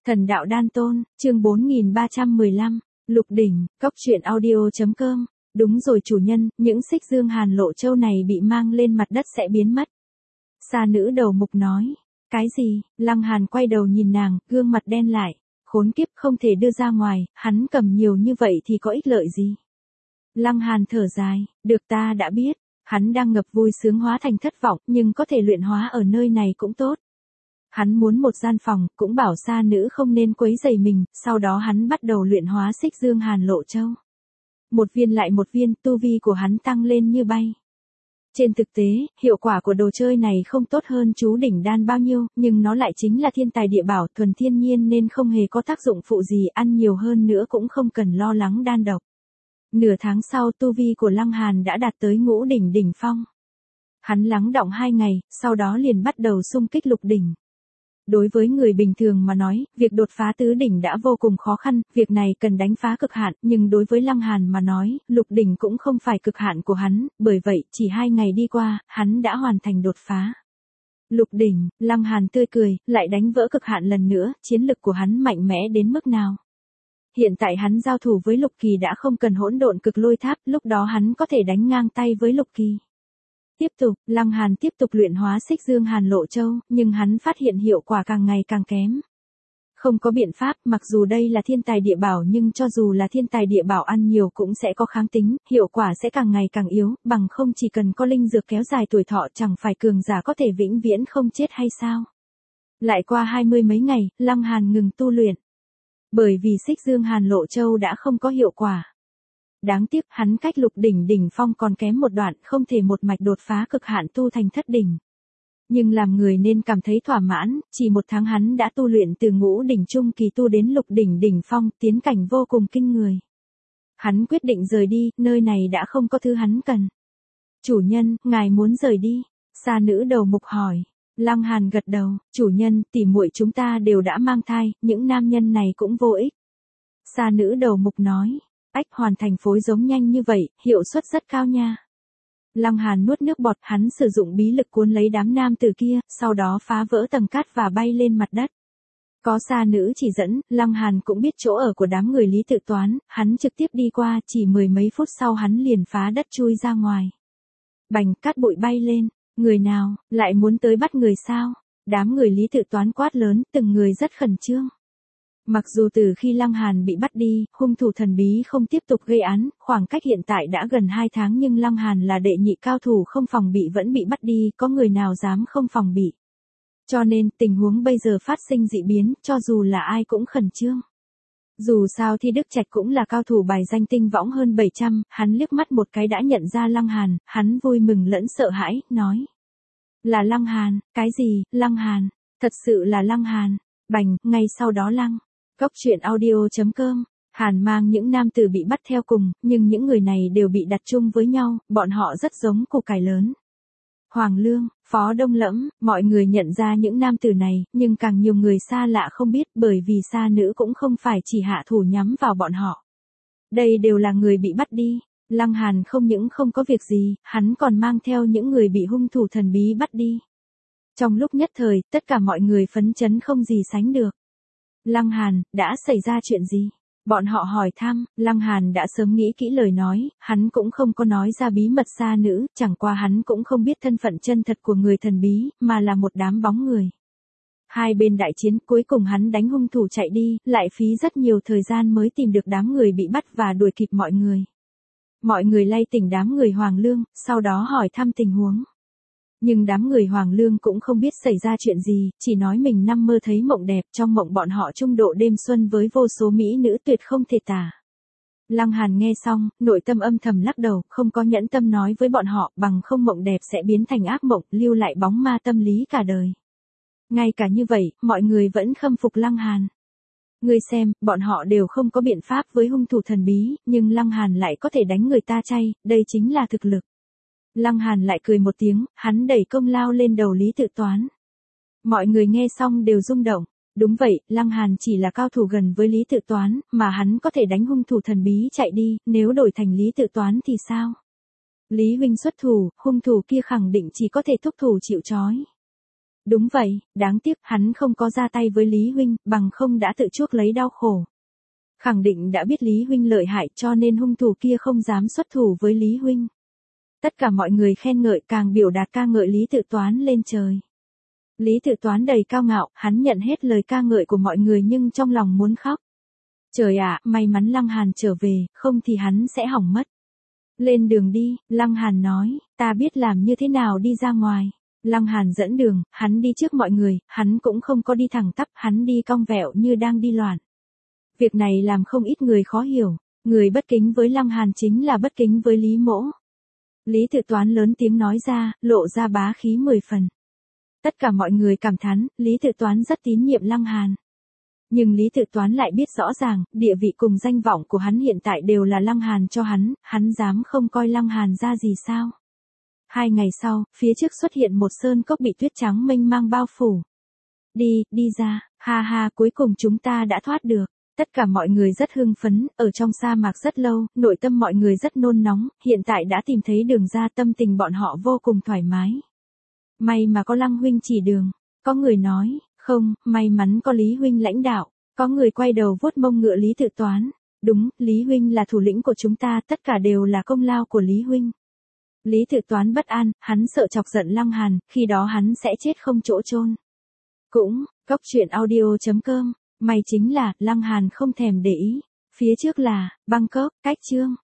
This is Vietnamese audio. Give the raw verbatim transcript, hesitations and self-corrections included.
Thần đạo đan tôn, chương bốn nghìn ba trăm mười lăm, Lục đỉnh, cốc truyện audio.com. Đúng rồi chủ nhân, những xích dương hàn lộ châu này bị mang lên mặt đất sẽ biến mất. Sa nữ đầu mục nói. Cái gì? Lăng Hàn quay đầu nhìn nàng, gương mặt đen lại. Khốn kiếp, không thể đưa ra ngoài, hắn cầm nhiều như vậy thì có ích lợi gì? Lăng Hàn thở dài, được ta đã biết. Hắn đang ngập vui sướng hóa thành thất vọng, nhưng có thể luyện hóa ở nơi này cũng tốt. Hắn muốn một gian phòng, cũng bảo sa nữ không nên quấy rầy mình, sau đó hắn bắt đầu luyện hóa xích dương hàn lộ châu. Một viên lại một viên, tu vi của hắn tăng lên như bay. Trên thực tế, hiệu quả của đồ chơi này không tốt hơn chú đỉnh đan bao nhiêu, nhưng nó lại chính là thiên tài địa bảo thuần thiên nhiên nên không hề có tác dụng phụ gì, ăn nhiều hơn nữa cũng không cần lo lắng đan độc. Nửa tháng sau tu vi của Lăng Hàn đã đạt tới ngũ đỉnh đỉnh phong. Hắn lắng đọng hai ngày, sau đó liền bắt đầu xung kích lục đỉnh. Đối với người bình thường mà nói, việc đột phá tứ đỉnh đã vô cùng khó khăn, việc này cần đánh phá cực hạn, nhưng đối với Lăng Hàn mà nói, lục đỉnh cũng không phải cực hạn của hắn, bởi vậy, chỉ hai ngày đi qua, hắn đã hoàn thành đột phá. Lục đỉnh, Lăng Hàn tươi cười, lại đánh vỡ cực hạn lần nữa, chiến lực của hắn mạnh mẽ đến mức nào. Hiện tại hắn giao thủ với Lục Kỳ đã không cần hỗn độn cực lôi tháp, lúc đó hắn có thể đánh ngang tay với Lục Kỳ. Tiếp tục, Lăng Hàn tiếp tục luyện hóa xích dương hàn lộ châu, nhưng hắn phát hiện hiệu quả càng ngày càng kém. Không có biện pháp, mặc dù đây là thiên tài địa bảo nhưng cho dù là thiên tài địa bảo ăn nhiều cũng sẽ có kháng tính, hiệu quả sẽ càng ngày càng yếu, bằng không chỉ cần có linh dược kéo dài tuổi thọ chẳng phải cường giả có thể vĩnh viễn không chết hay sao. Lại qua hai mươi mấy ngày, Lăng Hàn ngừng tu luyện. Bởi vì xích dương hàn lộ châu đã không có hiệu quả. Đáng tiếc hắn cách lục đỉnh đỉnh phong còn kém một đoạn, không thể một mạch đột phá cực hạn tu thành thất đỉnh. Nhưng làm người nên cảm thấy thỏa mãn, chỉ một tháng hắn đã tu luyện từ ngũ đỉnh trung kỳ tu đến lục đỉnh đỉnh phong, tiến cảnh vô cùng kinh người. Hắn quyết định rời đi, nơi này đã không có thứ hắn cần. Chủ nhân, ngài muốn rời đi? Sa nữ đầu mục hỏi. Lăng Hàn gật đầu, chủ nhân, tỉ muội chúng ta đều đã mang thai, những nam nhân này cũng vô ích. Sa nữ đầu mục nói. Ách, hoàn thành phối giống nhanh như vậy, hiệu suất rất cao nha. Lăng Hàn nuốt nước bọt, hắn sử dụng bí lực cuốn lấy đám nam tử kia, sau đó phá vỡ tầng cát và bay lên mặt đất. Có sa nữ chỉ dẫn, Lăng Hàn cũng biết chỗ ở của đám người Lý Tự Toán, hắn trực tiếp đi qua, chỉ mười mấy phút sau hắn liền phá đất chui ra ngoài. Bành, cát bụi bay lên, người nào, lại muốn tới bắt người sao? Đám người Lý Tự Toán quát lớn, từng người rất khẩn trương. Mặc dù từ khi Lăng Hàn bị bắt đi, hung thủ thần bí không tiếp tục gây án, khoảng cách hiện tại đã gần hai tháng nhưng Lăng Hàn là đệ nhị cao thủ không phòng bị vẫn bị bắt đi, có người nào dám không phòng bị. Cho nên, tình huống bây giờ phát sinh dị biến, cho dù là ai cũng khẩn trương. Dù sao thì Đức Trạch cũng là cao thủ bài danh tinh võng hơn bảy trăm, hắn liếc mắt một cái đã nhận ra Lăng Hàn, hắn vui mừng lẫn sợ hãi, nói. Là Lăng Hàn, cái gì, Lăng Hàn, thật sự là Lăng Hàn, bành, ngay sau đó Lăng. Cốc truyện audio.com, Hàn mang những nam tử bị bắt theo cùng, nhưng những người này đều bị đặt chung với nhau, bọn họ rất giống củ cải lớn. Hoàng Lương, Phó Đông Lẫm, mọi người nhận ra những nam tử này, nhưng càng nhiều người xa lạ không biết bởi vì sa nữ cũng không phải chỉ hạ thủ nhắm vào bọn họ. Đây đều là người bị bắt đi, Lăng Hàn không những không có việc gì, hắn còn mang theo những người bị hung thủ thần bí bắt đi. Trong lúc nhất thời, tất cả mọi người phấn chấn không gì sánh được. Lăng Hàn, đã xảy ra chuyện gì? Bọn họ hỏi thăm, Lăng Hàn đã sớm nghĩ kỹ lời nói, hắn cũng không có nói ra bí mật sa nữ, chẳng qua hắn cũng không biết thân phận chân thật của người thần bí, mà là một đám bóng người. Hai bên đại chiến, cuối cùng hắn đánh hung thủ chạy đi, lại phí rất nhiều thời gian mới tìm được đám người bị bắt và đuổi kịp mọi người. Mọi người lay tỉnh đám người Hoàng Lương, sau đó hỏi thăm tình huống. Nhưng đám người Hoàng Lương cũng không biết xảy ra chuyện gì, chỉ nói mình năm mơ thấy mộng đẹp, trong mộng bọn họ trung độ đêm xuân với vô số mỹ nữ tuyệt không thể tả. Lăng Hàn nghe xong, nội tâm âm thầm lắc đầu, không có nhẫn tâm nói với bọn họ, bằng không mộng đẹp sẽ biến thành ác mộng, lưu lại bóng ma tâm lý cả đời. Ngay cả như vậy, mọi người vẫn khâm phục Lăng Hàn. Ngươi xem, bọn họ đều không có biện pháp với hung thủ thần bí, nhưng Lăng Hàn lại có thể đánh người ta chay, đây chính là thực lực. Lăng Hàn lại cười một tiếng, hắn đẩy công lao lên đầu Lý Tự Toán. Mọi người nghe xong đều rung động. Đúng vậy, Lăng Hàn chỉ là cao thủ gần với Lý Tự Toán, mà hắn có thể đánh hung thủ thần bí chạy đi, nếu đổi thành Lý Tự Toán thì sao? Lý huynh xuất thủ, hung thủ kia khẳng định chỉ có thể thúc thủ chịu trói. Đúng vậy, đáng tiếc hắn không có ra tay với Lý Huynh, bằng không đã tự chuốc lấy đau khổ. Khẳng định đã biết Lý Huynh lợi hại cho nên hung thủ kia không dám xuất thủ với Lý Huynh. Tất cả mọi người khen ngợi càng biểu đạt ca ngợi Lý Tự Toán lên trời. Lý Tự Toán đầy cao ngạo, hắn nhận hết lời ca ngợi của mọi người nhưng trong lòng muốn khóc. Trời ạ, may mắn Lăng Hàn trở về, không thì hắn sẽ hỏng mất. Lên đường đi, Lăng Hàn nói, ta biết làm như thế nào đi ra ngoài. Lăng Hàn dẫn đường, hắn đi trước mọi người, hắn cũng không có đi thẳng tắp, hắn đi cong vẹo như đang đi loạn. Việc này làm không ít người khó hiểu, người bất kính với Lăng Hàn chính là bất kính với Lý Mỗ. Lý Tự Toán lớn tiếng nói ra, lộ ra bá khí mười phần. Tất cả mọi người cảm thán, Lý Tự Toán rất tín nhiệm Lăng Hàn. Nhưng Lý Tự Toán lại biết rõ ràng, địa vị cùng danh vọng của hắn hiện tại đều là Lăng Hàn cho hắn, hắn dám không coi Lăng Hàn ra gì sao. Hai ngày sau, phía trước xuất hiện một sơn cốc bị tuyết trắng mênh mang bao phủ. Đi, đi ra, ha ha, cuối cùng chúng ta đã thoát được. Tất cả mọi người rất hưng phấn, ở trong sa mạc rất lâu, nội tâm mọi người rất nôn nóng, hiện tại đã tìm thấy đường ra, tâm tình bọn họ vô cùng thoải mái. May mà có Lăng Huynh chỉ đường, có người nói, không, may mắn có Lý Huynh lãnh đạo, có người quay đầu vuốt mông ngựa Lý Tự Toán. Đúng, Lý Huynh là thủ lĩnh của chúng ta, tất cả đều là công lao của Lý Huynh. Lý Tự Toán bất an, hắn sợ chọc giận Lăng Hàn, khi đó hắn sẽ chết không chỗ chôn. Cũng, cốc truyện audio chấm com, may chính là, Lăng Hàn không thèm để ý. Phía trước là, Bangkok, cách chương.